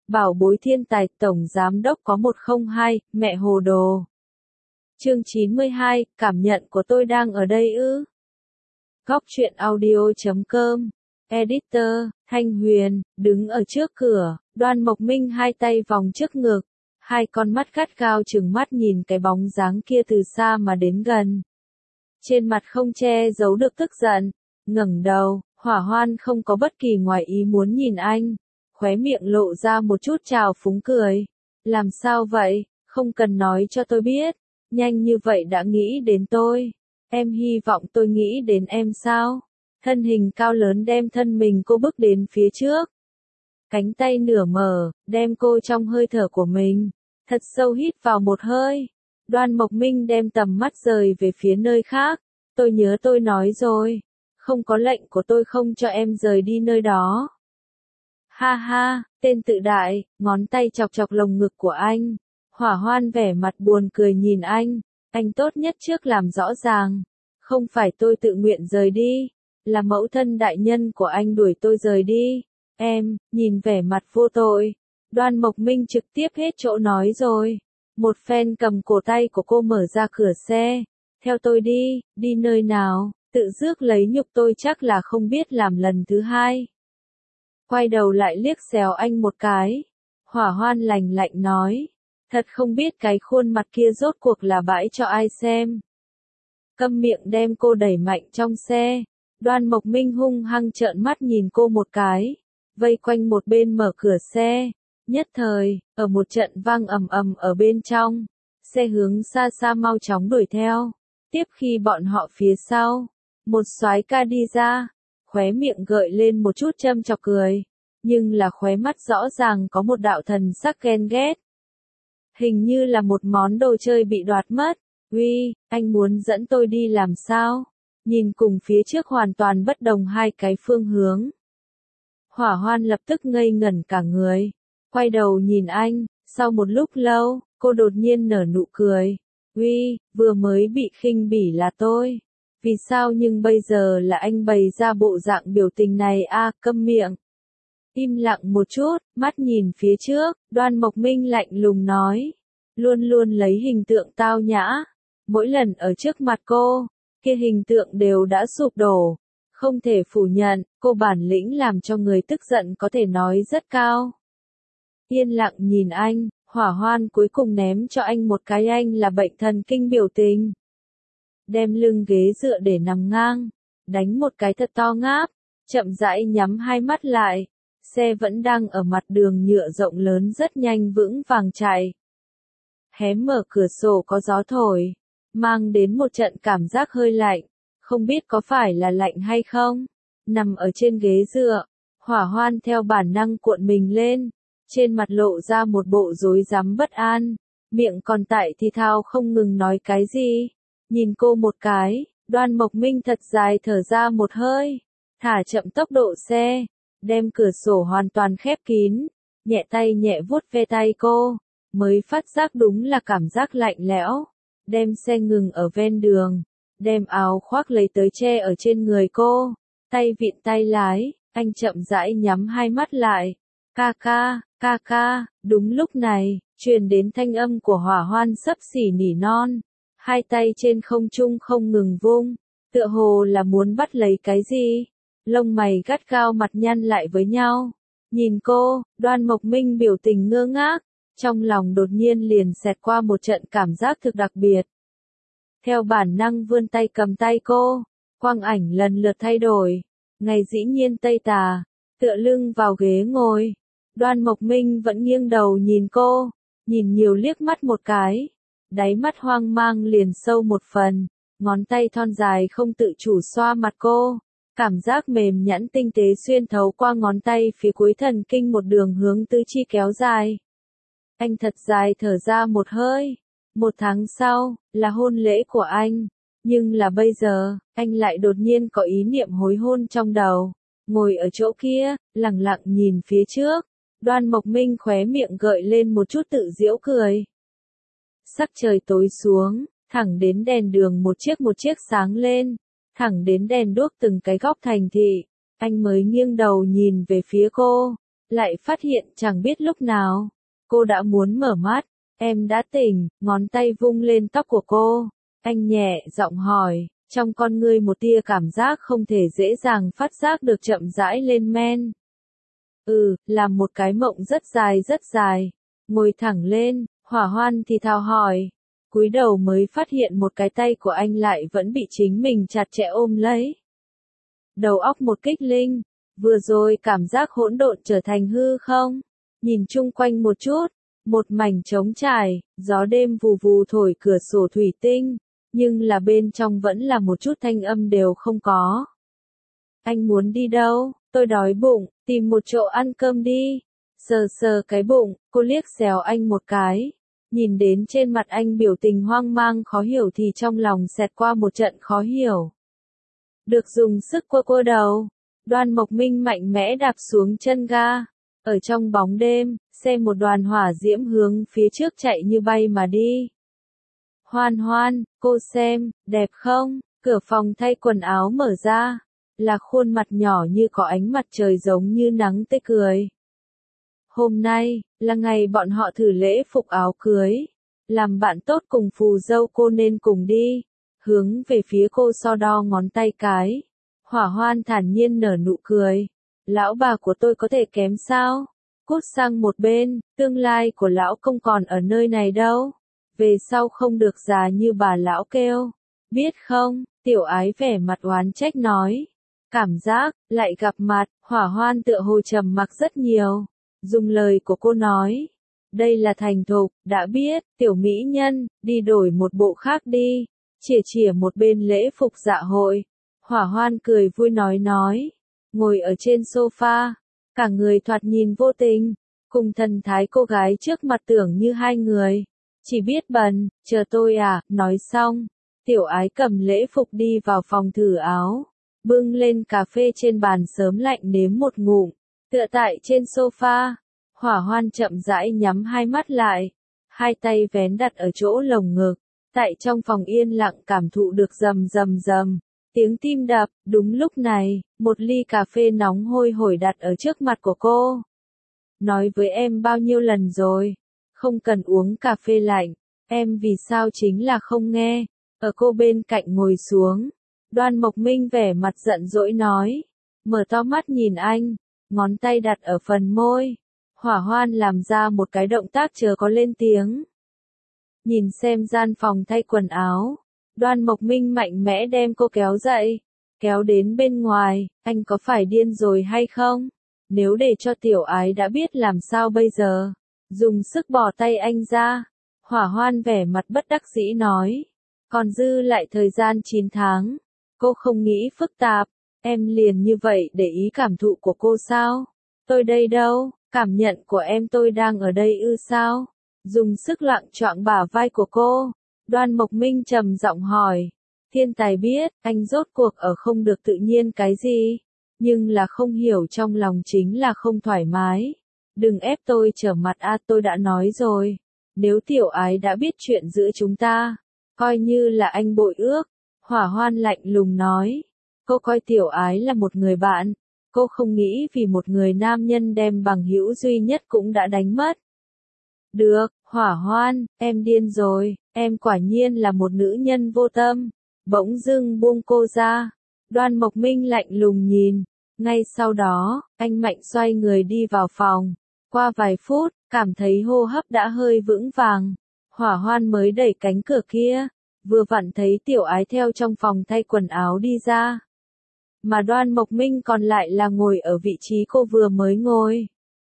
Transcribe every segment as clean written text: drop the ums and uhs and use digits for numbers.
Bảo bối thiên tài tổng giám đốc có 102, mẹ hồ đồ. Chương 92, cảm nhận của tôi đang ở đây ư? Góc truyện audio.com. Editor, Thanh Huyền, đứng ở trước cửa, Đoan Mộc Minh hai tay vòng trước ngực, hai con mắt gắt gao trừng mắt nhìn cái bóng dáng kia từ xa mà đến gần. Trên mặt không che giấu được tức giận, ngẩng đầu, Hỏa Hoan không có bất kỳ ngoài ý muốn nhìn anh, khóe miệng lộ ra một chút trào phúng cười. Làm sao vậy, không cần nói cho tôi biết, nhanh như vậy đã nghĩ đến tôi. Em hy vọng tôi nghĩ đến em sao? Thân hình cao lớn đem thân mình cô bước đến phía trước. Cánh tay nửa mở, đem cô trong hơi thở của mình. Thật sâu hít vào một hơi. Đoan Mộc Minh đem tầm mắt rời về phía nơi khác. Tôi nhớ tôi nói rồi. Không có lệnh của tôi không cho em rời đi nơi đó. Ha ha, tên tự đại, ngón tay chọc chọc lồng ngực của anh. Hỏa Hoan vẻ mặt buồn cười nhìn anh. Anh tốt nhất trước làm rõ ràng. Không phải tôi tự nguyện rời đi. Là mẫu thân đại nhân của anh đuổi tôi rời đi. Em, nhìn vẻ mặt vô tội. Đoan Mộc Minh trực tiếp hết chỗ nói rồi. Một phen cầm cổ tay của cô mở ra cửa xe. Theo tôi đi, đi nơi nào, tự rước lấy nhục tôi chắc là không biết làm lần thứ hai. Quay đầu lại liếc xéo anh một cái. Hỏa Hoan lạnh lạnh nói. Thật không biết cái khuôn mặt kia rốt cuộc là bãi cho ai xem. Câm miệng đem cô đẩy mạnh trong xe. Đoan Mộc Minh hung hăng trợn mắt nhìn cô một cái. Vây quanh một bên mở cửa xe. Nhất thời, ở một trận vang ầm ầm ở bên trong. Xe hướng xa xa mau chóng đuổi theo. Tiếp khi bọn họ phía sau. Một soái ca đi ra. Khóe miệng gợi lên một chút châm chọc cười. Nhưng là khóe mắt rõ ràng có một đạo thần sắc ghen ghét. Hình như là một món đồ chơi bị đoạt mất. Uy, anh muốn dẫn tôi đi làm sao? Nhìn cùng phía trước hoàn toàn bất đồng hai cái phương hướng. Hỏa Hoan lập tức ngây ngẩn cả người. Quay đầu nhìn anh, sau một lúc lâu, cô đột nhiên nở nụ cười. Uy, vừa mới bị khinh bỉ là tôi. Vì sao nhưng bây giờ là anh bày ra bộ dạng biểu tình này a? Câm miệng. Im lặng một chút, mắt nhìn phía trước, Đoan Mộc Minh lạnh lùng nói. Luôn luôn lấy hình tượng tao nhã. Mỗi lần ở trước mặt cô, kia hình tượng đều đã sụp đổ. Không thể phủ nhận, cô bản lĩnh làm cho người tức giận có thể nói rất cao. Yên lặng nhìn anh, Hỏa Hoan cuối cùng ném cho anh một cái anh là bệnh thần kinh biểu tình. Đem lưng ghế dựa để nằm ngang, đánh một cái thật to ngáp, chậm rãi nhắm hai mắt lại. Xe vẫn đang ở mặt đường nhựa rộng lớn rất nhanh vững vàng chạy. Hé mở cửa sổ có gió thổi, mang đến một trận cảm giác hơi lạnh, không biết có phải là lạnh hay không. Nằm ở trên ghế dựa, Hỏa Hoan theo bản năng cuộn mình lên, trên mặt lộ ra một bộ rối rắm bất an, miệng còn tại thì thào không ngừng nói cái gì. Nhìn cô một cái, Đoan Mộc Minh thật dài thở ra một hơi, thả chậm tốc độ xe, đem cửa sổ hoàn toàn khép kín, nhẹ tay nhẹ vuốt ve tay cô, mới phát giác đúng là cảm giác lạnh lẽo. Đem xe ngừng ở ven đường, đem áo khoác lấy tới che ở trên người cô, tay vịn tay lái, anh chậm rãi nhắm hai mắt lại. Ca ca, đúng lúc này, truyền đến thanh âm của Hỏa Hoan xấp xỉ nỉ non, hai tay trên không trung không ngừng vung, tựa hồ là muốn bắt lấy cái gì. Lông mày gắt gao mặt nhăn lại với nhau. Nhìn cô, Đoan Mộc Minh biểu tình ngơ ngác, trong lòng đột nhiên liền xẹt qua một trận cảm giác thực đặc biệt. Theo bản năng vươn tay cầm tay cô, quang ảnh lần lượt thay đổi. Ngày dĩ nhiên tây tà, tựa lưng vào ghế ngồi. Đoan Mộc Minh vẫn nghiêng đầu nhìn cô, nhìn nhiều liếc mắt một cái. Đáy mắt hoang mang liền sâu một phần, ngón tay thon dài không tự chủ xoa mặt cô. Cảm giác mềm nhẵn tinh tế xuyên thấu qua ngón tay phía cuối thần kinh một đường hướng tứ chi kéo dài. Anh thật dài thở ra một hơi. Một tháng sau, là hôn lễ của anh. Nhưng là bây giờ, anh lại đột nhiên có ý niệm hối hôn trong đầu. Ngồi ở chỗ kia, lặng lặng nhìn phía trước. Đoan Mộc Minh khóe miệng gợi lên một chút tự giễu cười. Sắc trời tối xuống, thẳng đến đèn đường một chiếc sáng lên. Thẳng đến đèn đuốc từng cái góc thành thị, anh mới nghiêng đầu nhìn về phía cô. lại phát hiện chẳng biết lúc nào, cô đã muốn mở mắt, em đã tỉnh, ngón tay vung lên tóc của cô, anh nhẹ giọng hỏi, trong con ngươi một tia cảm giác không thể dễ dàng phát giác được chậm rãi lên men. Là một cái mộng rất dài, ngồi thẳng lên, Hỏa Hoan thì thào hỏi, cúi đầu mới phát hiện một cái tay của anh lại vẫn bị chính mình chặt chẽ ôm lấy. Đầu óc một kích linh, vừa rồi cảm giác hỗn độn trở thành hư không, nhìn chung quanh một chút, một mảnh trống trải, gió đêm vù vù thổi cửa sổ thủy tinh, nhưng là bên trong vẫn là một chút thanh âm đều không có. Anh muốn đi đâu? Tôi đói bụng, tìm một chỗ ăn cơm đi. Sờ sờ cái bụng, cô liếc xéo anh một cái. Nhìn đến trên mặt anh biểu tình hoang mang khó hiểu thì trong lòng xẹt qua một trận khó hiểu. Được dùng sức quơ đầu, Đoan Mộc Minh mạnh mẽ đạp xuống chân ga. Ở trong bóng đêm, xe một đoàn hỏa diễm hướng phía trước chạy như bay mà đi. Hoan Hoan, cô xem, đẹp không? Cửa phòng thay quần áo mở ra, là khuôn mặt nhỏ như có ánh mặt trời giống như nắng tươi cười. Hôm nay, là ngày bọn họ thử lễ phục áo cưới. Làm bạn tốt cùng phù dâu cô nên cùng đi. Hướng về phía cô so đo ngón tay cái. Hỏa Hoan thản nhiên nở nụ cười. Lão bà của tôi có thể kém sao? Cút sang một bên, tương lai của lão không còn ở nơi này đâu. Về sau không được già như bà lão kêu. Biết không, Tiểu Ái vẻ mặt oán trách nói. Cảm giác, lại gặp mặt, Hỏa Hoan tựa hồ trầm mặc rất nhiều. Dùng lời của cô nói. Đây là thành thục, đã biết, tiểu mỹ nhân, đi đổi một bộ khác đi. Chỉa một bên lễ phục dạ hội. Hỏa Hoan cười vui nói. Ngồi ở trên sofa, cả người thoạt nhìn vô tình, cùng thần thái cô gái trước mặt tưởng như hai người. Chỉ biết bần, chờ tôi à, nói xong. Tiểu Ái cầm lễ phục đi vào phòng thử áo. Bưng lên cà phê trên bàn sớm lạnh nếm một ngụm, tựa tại trên sofa. Hỏa Hoan chậm rãi nhắm hai mắt lại, hai tay vén đặt ở chỗ lồng ngực, tại trong phòng yên lặng cảm thụ được rầm tiếng tim đập. Đúng lúc này, một ly cà phê nóng hôi hổi đặt ở trước mặt của cô. Nói với em bao nhiêu lần rồi, không cần uống cà phê lạnh, em vì sao chính là không nghe. Ở cô bên cạnh ngồi xuống. Đoan Mộc Minh vẻ mặt giận dỗi nói, mở to mắt nhìn anh, ngón tay đặt ở phần môi. Hỏa Hoan làm ra một cái động tác chờ có lên tiếng. Nhìn xem gian phòng thay quần áo, Đoan Mộc Minh mạnh mẽ đem cô kéo dậy, kéo đến bên ngoài, anh có phải điên rồi hay không? Nếu để cho Tiểu Ái đã biết làm sao bây giờ? Dùng sức bỏ tay anh ra. Hỏa Hoan vẻ mặt bất đắc dĩ nói, còn dư lại thời gian 9 tháng. Cô không nghĩ phức tạp, em liền như vậy để ý cảm thụ của cô sao? Tôi đây đâu, cảm nhận của em tôi đang ở đây ư sao? Dùng sức loạng choạng bả vai của cô, Đoan Mộc Minh trầm giọng hỏi. Thiên tài biết, anh rốt cuộc ở không được tự nhiên cái gì, nhưng là không hiểu trong lòng chính là không thoải mái. Đừng ép tôi trở mặt tôi đã nói rồi. Nếu Tiểu Ái đã biết chuyện giữa chúng ta, coi như là anh bội ước. Hỏa Hoan lạnh lùng nói. Cô coi Tiểu Ái là một người bạn. Cô không nghĩ vì một người nam nhân đem bằng hữu duy nhất cũng đã đánh mất. Được, Hỏa Hoan, em điên rồi, em quả nhiên là một nữ nhân vô tâm. Bỗng dưng buông cô ra. Đoan Mộc Minh lạnh lùng nhìn. Ngay sau đó, anh mạnh xoay người đi vào phòng. Qua vài phút, cảm thấy hô hấp đã hơi vững vàng. Hỏa Hoan mới đẩy cánh cửa kia. Vừa vặn thấy Tiểu Ái theo trong phòng thay quần áo đi ra. Mà Đoan Mộc Minh còn lại là ngồi ở vị trí cô vừa mới ngồi.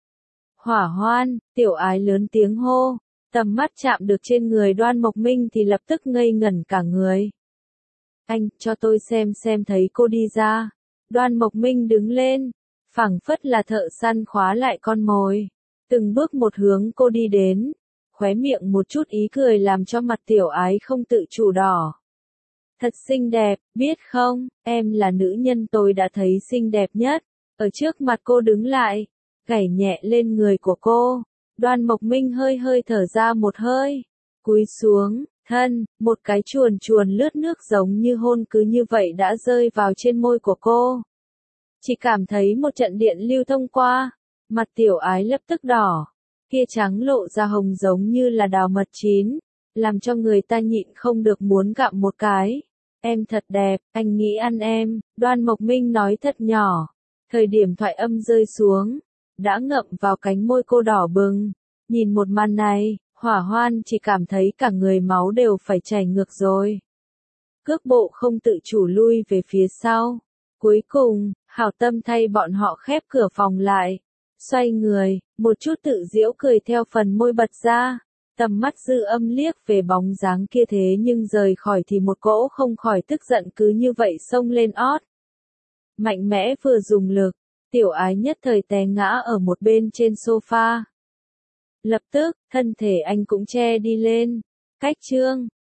Hỏa Hoan, Tiểu Ái lớn tiếng hô. Tầm mắt chạm được trên người Đoan Mộc Minh thì lập tức ngây ngẩn cả người. Anh, cho tôi xem thấy cô đi ra. Đoan Mộc Minh đứng lên. Phảng phất là thợ săn khóa lại con mồi. Từng bước một hướng cô đi đến. Khóe miệng một chút ý cười làm cho mặt Tiểu Ái không tự chủ đỏ. Thật xinh đẹp, biết không, em là nữ nhân tôi đã thấy xinh đẹp nhất. Ở trước mặt cô đứng lại, gảy nhẹ lên người của cô. Đoan Mộc Minh hơi thở ra một hơi, cúi xuống, thân, một cái chuồn lướt nước giống như hôn cứ như vậy đã rơi vào trên môi của cô. Chỉ cảm thấy một trận điện lưu thông qua, Mặt tiểu ái lập tức đỏ, kia trắng lộ ra hồng giống như là đào mật chín, làm cho người ta nhịn không được muốn gặm một cái. Em thật đẹp, anh nghĩ ăn em, Đoan Mộc Minh nói thật nhỏ. Thời điểm thoại âm rơi xuống, đã ngậm vào cánh môi cô đỏ bừng. Nhìn một màn này, Hỏa Hoan chỉ cảm thấy cả người máu đều phải chảy ngược rồi. Cước bộ không tự chủ lui về phía sau. Cuối cùng, hảo tâm thay bọn họ khép cửa phòng lại. Xoay người, một chút tự giễu cười theo phần môi bật ra. Tầm mắt dư âm liếc về bóng dáng kia thế nhưng rời khỏi thì một cỗ không khỏi tức giận cứ như vậy xông lên ót. Mạnh mẽ vừa dùng lực, tiểu ái nhất thời té ngã ở một bên trên sofa. Lập tức, thân thể anh cũng che đi lên. Cách chương